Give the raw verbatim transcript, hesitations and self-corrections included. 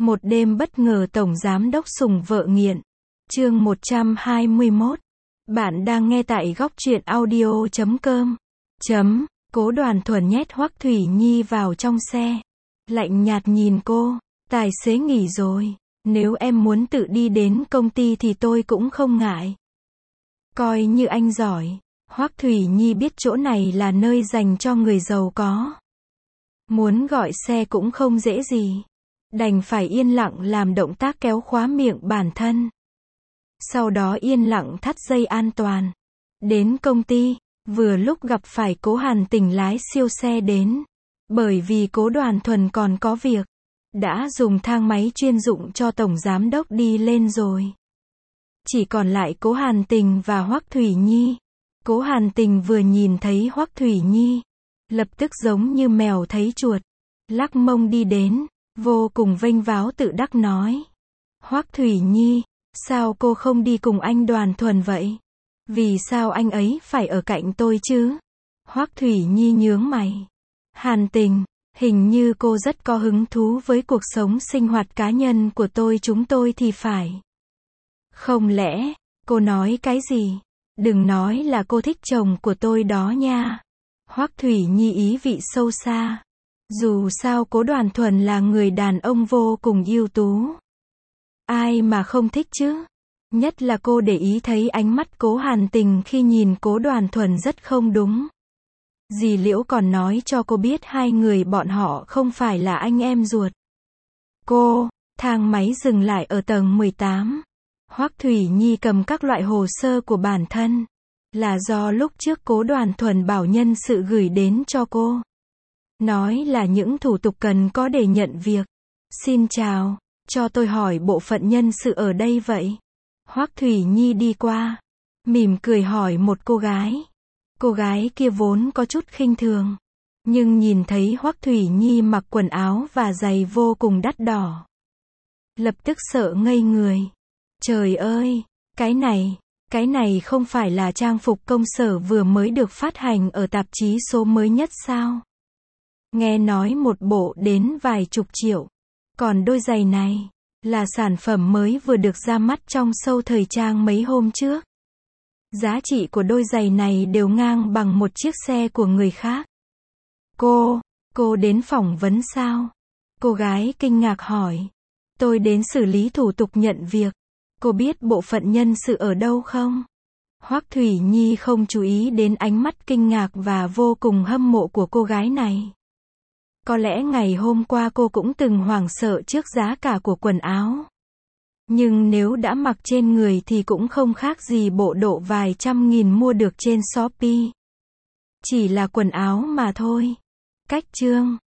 Một đêm bất ngờ tổng giám đốc sủng vợ nghiện. Chương một trăm hai mươi mốt. Bạn đang nghe tại góc truyện audio chấm com. Chấm, Cố Đoàn Thuần nhét Hoắc Thủy Nhi vào trong xe. Lạnh nhạt nhìn cô, tài xế nghỉ rồi. Nếu em muốn tự đi đến công ty thì tôi cũng không ngại. Coi như anh giỏi. Hoắc Thủy Nhi biết chỗ này là nơi dành cho người giàu có. Muốn gọi xe cũng không dễ gì. Đành phải yên lặng làm động tác kéo khóa miệng bản thân. Sau đó yên lặng thắt dây an toàn. Đến công ty, vừa lúc gặp phải Cố Hàn Tình lái siêu xe đến. Bởi vì Cố Đoàn Thuần còn có việc, đã dùng thang máy chuyên dụng cho tổng giám đốc đi lên rồi. Chỉ còn lại Cố Hàn Tình và Hoắc Thủy Nhi. Cố Hàn Tình vừa nhìn thấy Hoắc Thủy Nhi, lập tức giống như mèo thấy chuột, lắc mông đi đến, vô cùng vênh váo tự đắc nói. Hoắc Thủy Nhi, sao cô không đi cùng anh Đoàn Thuần vậy? Vì sao anh ấy phải ở cạnh tôi chứ? Hoắc Thủy Nhi nhướng mày. Hàn Tình, hình như cô rất có hứng thú với cuộc sống sinh hoạt cá nhân của tôi chúng tôi thì phải. Không lẽ, cô nói cái gì? Đừng nói là cô thích chồng của tôi đó nha. Hoắc Thủy Nhi ý vị sâu xa. Dù sao Cố Đoàn Thuần là người đàn ông vô cùng ưu tú. Ai mà không thích chứ? Nhất là cô để ý thấy ánh mắt Cố Hàn Tình khi nhìn Cố Đoàn Thuần rất không đúng. Dì Liễu còn nói cho cô biết hai người bọn họ không phải là anh em ruột. Cô, thang máy dừng lại ở tầng mười tám. Hoắc Thủy Nhi cầm các loại hồ sơ của bản thân. Là do lúc trước Cố Đoàn Thuần bảo nhân sự gửi đến cho cô. Nói là những thủ tục cần có để nhận việc. Xin chào, cho tôi hỏi bộ phận nhân sự ở đây vậy? Hoắc Thủy Nhi đi qua, mỉm cười hỏi một cô gái. Cô gái kia vốn có chút khinh thường, nhưng nhìn thấy Hoắc Thủy Nhi mặc quần áo và giày vô cùng đắt đỏ, lập tức sợ ngây người. Trời ơi, cái này, cái này không phải là trang phục công sở vừa mới được phát hành ở tạp chí số mới nhất sao? Nghe nói một bộ đến vài chục triệu. Còn đôi giày này, là sản phẩm mới vừa được ra mắt trong show thời trang mấy hôm trước. Giá trị của đôi giày này đều ngang bằng một chiếc xe của người khác. Cô, cô đến phỏng vấn sao? Cô gái kinh ngạc hỏi. Tôi đến xử lý thủ tục nhận việc. Cô biết bộ phận nhân sự ở đâu không? Hoắc Thủy Nhi không chú ý đến ánh mắt kinh ngạc và vô cùng hâm mộ của cô gái này. Có lẽ ngày hôm qua cô cũng từng hoảng sợ trước giá cả của quần áo. Nhưng nếu đã mặc trên người thì cũng không khác gì bộ độ vài trăm nghìn mua được trên Shopee. Chỉ là quần áo mà thôi. Cách chương